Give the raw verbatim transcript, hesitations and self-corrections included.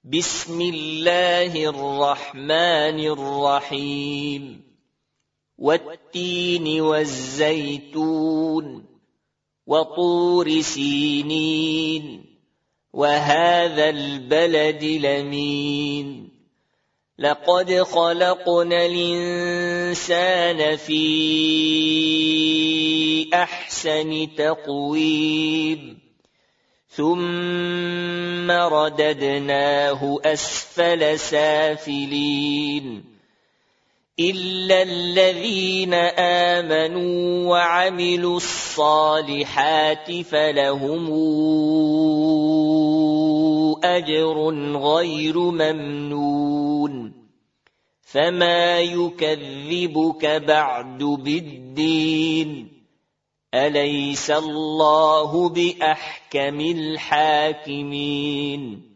بسم الله الرحمن الرحيم والتين والزيتون وطور سينين وهذا البلد الأمين لقد خلقنا الإنسان في أحسن تقويم ثم رددناه أسفل سافلين إلا الذين آمنوا وعملوا الصالحات فلهم أجر غير ممنون فما يكذبك بعد بالدين أليس الله بأحكم الحاكمين